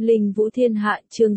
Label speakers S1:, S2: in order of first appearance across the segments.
S1: Linh Vũ Thiên Hạ chương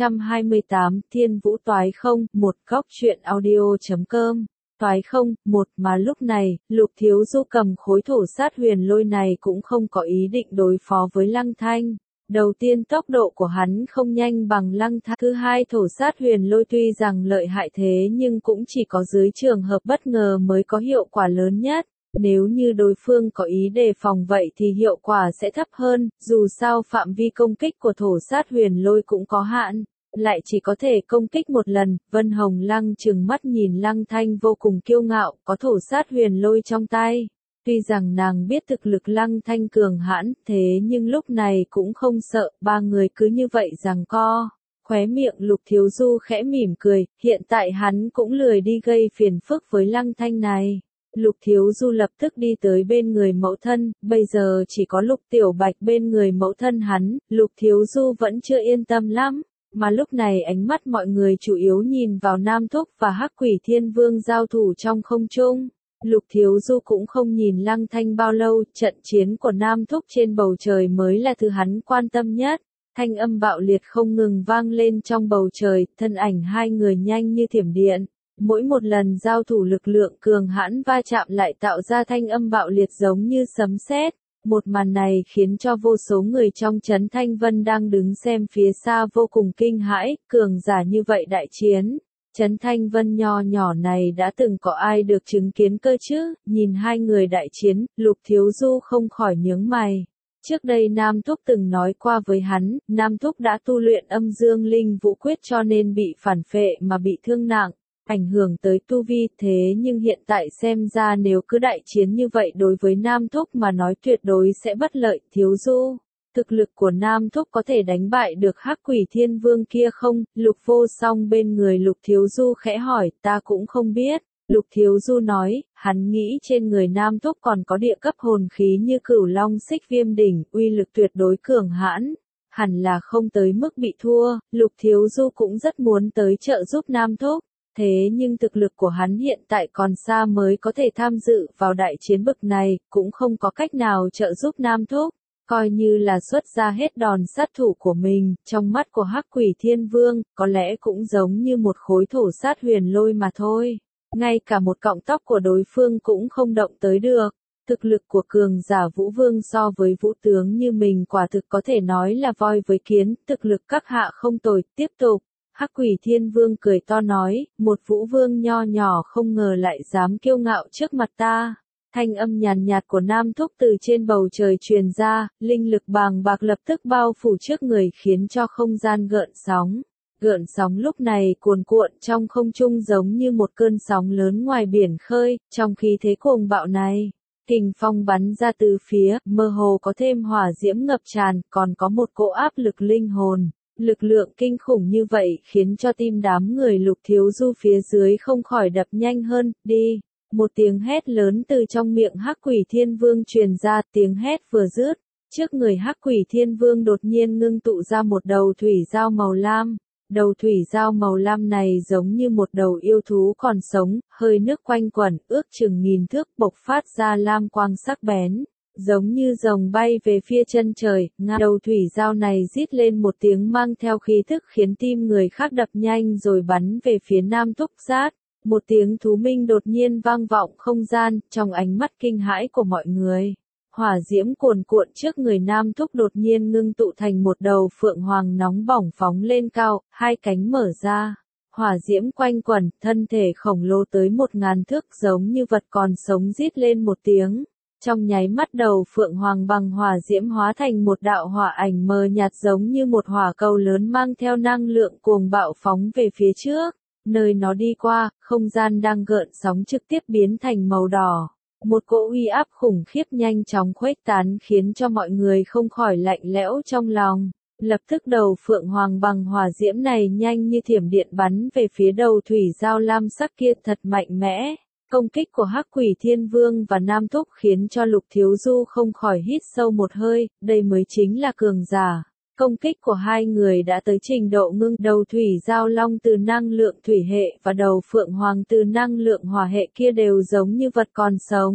S1: 628 Thiên Vũ Toái Không, một góc truyện audio.com. Toái Không, một mà lúc này, Lục Thiếu Du cầm khối thổ sát huyền lôi này cũng không có ý định đối phó với Lăng Thanh. Đầu tiên tốc độ của hắn không nhanh bằng Lăng Thanh. Thứ hai thổ sát huyền lôi tuy rằng lợi hại thế nhưng cũng chỉ có dưới trường hợp bất ngờ mới có hiệu quả lớn nhất. Nếu như đối phương có ý đề phòng vậy thì hiệu quả sẽ thấp hơn, dù sao phạm vi công kích của thổ sát huyền lôi cũng có hạn, lại chỉ có thể công kích một lần. Vân Hồng Lăng trừng mắt nhìn Lăng Thanh vô cùng kiêu ngạo, có thổ sát huyền lôi trong tay. Tuy rằng nàng biết thực lực Lăng Thanh cường hãn, thế nhưng lúc này cũng không sợ, ba người cứ như vậy giằng co. Khóe miệng Lục Thiếu Du khẽ mỉm cười, hiện tại hắn cũng lười đi gây phiền phức với Lăng Thanh này. Lục Thiếu Du lập tức đi tới bên người mẫu thân, bây giờ chỉ có Lục Tiểu Bạch bên người mẫu thân hắn, Lục Thiếu Du vẫn chưa yên tâm lắm, mà lúc này ánh mắt mọi người chủ yếu nhìn vào Nam Thúc và Hắc Quỷ Thiên Vương giao thủ trong không trung. Lục Thiếu Du cũng không nhìn Lăng Thanh bao lâu, trận chiến của Nam Thúc trên bầu trời mới là thứ hắn quan tâm nhất. Thanh âm bạo liệt không ngừng vang lên trong bầu trời, thân ảnh hai người nhanh như thiểm điện. Mỗi một lần giao thủ lực lượng cường hãn va chạm lại tạo ra thanh âm bạo liệt giống như sấm sét. Một màn này khiến cho vô số người trong trấn Thanh Vân đang đứng xem phía xa vô cùng kinh hãi, cường giả như vậy đại chiến. Trấn Thanh Vân nho nhỏ này đã từng có ai được chứng kiến cơ chứ, nhìn hai người đại chiến, Lục Thiếu Du không khỏi nhướng mày. Trước đây Nam Thúc từng nói qua với hắn, Nam Thúc đã tu luyện âm dương linh vũ quyết cho nên bị phản phệ mà bị thương nặng, ảnh hưởng tới tu vi, thế nhưng hiện tại xem ra nếu cứ đại chiến như vậy đối với Nam Thúc mà nói tuyệt đối sẽ bất lợi. Thiếu Du, thực lực của Nam Thúc có thể đánh bại được Hắc Quỷ Thiên Vương kia không? Lục Vô Song bên người Lục Thiếu Du khẽ hỏi, ta cũng không biết. Lục Thiếu Du nói, hắn nghĩ trên người Nam Thúc còn có địa cấp hồn khí như Cửu Long Xích Viêm Đỉnh, uy lực tuyệt đối cường hãn. Hẳn là không tới mức bị thua. Lục Thiếu Du cũng rất muốn tới trợ giúp Nam Thúc. Thế nhưng thực lực của hắn hiện tại còn xa mới có thể tham dự vào đại chiến bực này, cũng không có cách nào trợ giúp Nam Thúc, coi như là xuất ra hết đòn sát thủ của mình, trong mắt của Hắc Quỷ Thiên Vương, có lẽ cũng giống như một khối thổ sát huyền lôi mà thôi. Ngay cả một cọng tóc của đối phương cũng không động tới được. Thực lực của cường giả Vũ Vương so với Vũ Tướng như mình quả thực có thể nói là voi với kiến, thực lực các hạ không tồi. Tiếp tục. Hắc Quỷ Thiên Vương cười to nói, một Vũ Vương nho nhỏ không ngờ lại dám kiêu ngạo trước mặt ta. Thanh âm nhàn nhạt của Nam Thúc từ trên bầu trời truyền ra, linh lực bàng bạc lập tức bao phủ trước người khiến cho không gian gợn sóng. Gợn sóng lúc này cuồn cuộn trong không trung giống như một cơn sóng lớn ngoài biển khơi, trong khí thế cuồng bạo này. Kình phong bắn ra từ phía, mơ hồ có thêm hỏa diễm ngập tràn, còn có một cỗ áp lực linh hồn. Lực lượng kinh khủng như vậy khiến cho tim đám người Lục Thiếu Du phía dưới không khỏi đập nhanh hơn, đi. Một tiếng hét lớn từ trong miệng Hắc Quỷ Thiên Vương truyền ra, tiếng hét vừa dứt. Trước người Hắc Quỷ Thiên Vương đột nhiên ngưng tụ ra một đầu thủy dao màu lam. Đầu thủy dao màu lam này giống như một đầu yêu thú còn sống, hơi nước quanh quẩn, ước chừng nghìn thước bộc phát ra lam quang sắc bén. Giống như rồng bay về phía chân trời, đầu thủy dao này rít lên một tiếng mang theo khí thức khiến tim người khác đập nhanh rồi bắn về phía Nam Thúc Sát. Một tiếng thú minh đột nhiên vang vọng không gian, trong ánh mắt kinh hãi của mọi người. Hỏa diễm cuồn cuộn trước người Nam Thúc đột nhiên ngưng tụ thành một đầu phượng hoàng nóng bỏng phóng lên cao, hai cánh mở ra. Hỏa diễm quanh quẩn, thân thể khổng lồ tới 1000 thước giống như vật còn sống rít lên một tiếng. Trong nháy mắt đầu phượng hoàng bằng hỏa diễm hóa thành một đạo hỏa ảnh mờ nhạt giống như một hỏa cầu lớn mang theo năng lượng cuồng bạo phóng về phía trước. Nơi nó đi qua, không gian đang gợn sóng trực tiếp biến thành màu đỏ. Một cỗ uy áp khủng khiếp nhanh chóng khuếch tán khiến cho mọi người không khỏi lạnh lẽo trong lòng. Lập tức đầu phượng hoàng bằng hỏa diễm này nhanh như thiểm điện bắn về phía đầu thủy dao lam sắc kia thật mạnh mẽ. Công kích của Hắc Quỷ Thiên Vương và Nam Thúc khiến cho Lục Thiếu Du không khỏi hít sâu một hơi, đây mới chính là cường giả. Công kích của hai người đã tới trình độ ngưng, đầu thủy giao long từ năng lượng thủy hệ và đầu phượng hoàng từ năng lượng hỏa hệ kia đều giống như vật còn sống.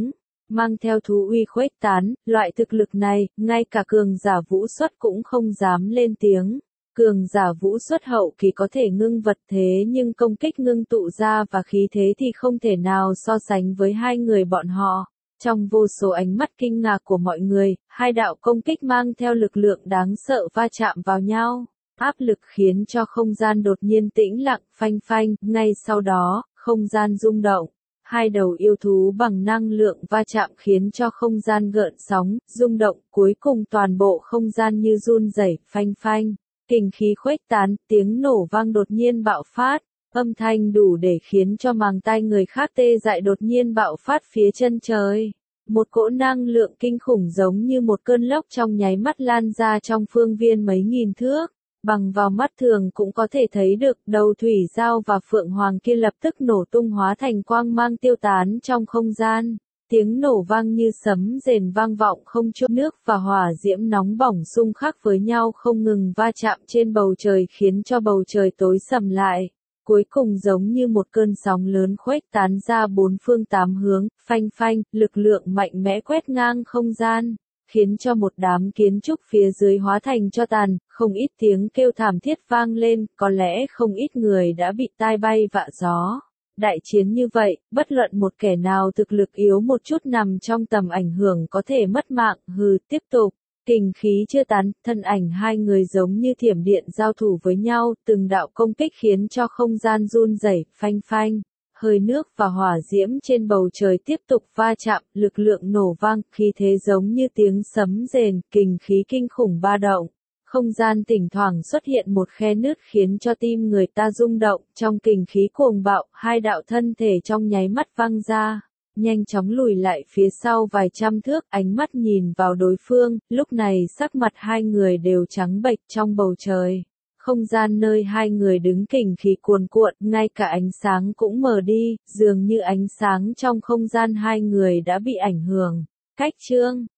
S1: mang theo thú uy khuếch tán, loại thực lực này, ngay cả cường giả vũ xuất cũng không dám lên tiếng. Cường giả vũ xuất hậu kỳ có thể ngưng vật thế nhưng công kích ngưng tụ ra và khí thế thì không thể nào so sánh với hai người bọn họ. Trong vô số ánh mắt kinh ngạc của mọi người, hai đạo công kích mang theo lực lượng đáng sợ va chạm vào nhau. Áp lực khiến cho không gian đột nhiên tĩnh lặng, phanh phanh, ngay sau đó, không gian rung động. Hai đầu yêu thú bằng năng lượng va chạm khiến cho không gian gợn sóng, rung động, cuối cùng toàn bộ không gian như run rẩy, phanh phanh. Kình khí khuếch tán, tiếng nổ vang đột nhiên bạo phát, âm thanh đủ để khiến cho màng tai người khác tê dại đột nhiên bạo phát phía chân trời. Một cỗ năng lượng kinh khủng giống như một cơn lốc trong nháy mắt lan ra trong phương viên mấy nghìn thước. Bằng vào mắt thường cũng có thể thấy được đầu thủy giao và phượng hoàng kia lập tức nổ tung hóa thành quang mang tiêu tán trong không gian. Tiếng nổ vang như sấm rền vang vọng không chút, nước và hỏa diễm nóng bỏng xung khắc với nhau không ngừng va chạm trên bầu trời khiến cho bầu trời tối sầm lại. Cuối cùng giống như một cơn sóng lớn khuếch tán ra bốn phương tám hướng, phanh phanh, lực lượng mạnh mẽ quét ngang không gian, khiến cho một đám kiến trúc phía dưới hóa thành tro tàn, không ít tiếng kêu thảm thiết vang lên, có lẽ không ít người đã bị tai bay vạ gió. Đại chiến như vậy, bất luận một kẻ nào thực lực yếu một chút nằm trong tầm ảnh hưởng có thể mất mạng, tiếp tục. Kình khí chưa tán, thân ảnh hai người giống như thiểm điện giao thủ với nhau, từng đạo công kích khiến cho không gian run rẩy, phanh phanh. Hơi nước và hỏa diễm trên bầu trời tiếp tục va chạm, lực lượng nổ vang, khí thế giống như tiếng sấm rền, kình khí kinh khủng ba động. Không gian thỉnh thoảng xuất hiện một khe nứt khiến cho tim người ta rung động, trong kình khí cuồng bạo, hai đạo thân thể trong nháy mắt văng ra, nhanh chóng lùi lại phía sau vài trăm thước, ánh mắt nhìn vào đối phương, lúc này sắc mặt hai người đều trắng bệch trong bầu trời. Không gian nơi hai người đứng kình khí cuồn cuộn, ngay cả ánh sáng cũng mờ đi, dường như ánh sáng trong không gian hai người đã bị ảnh hưởng. Cách chương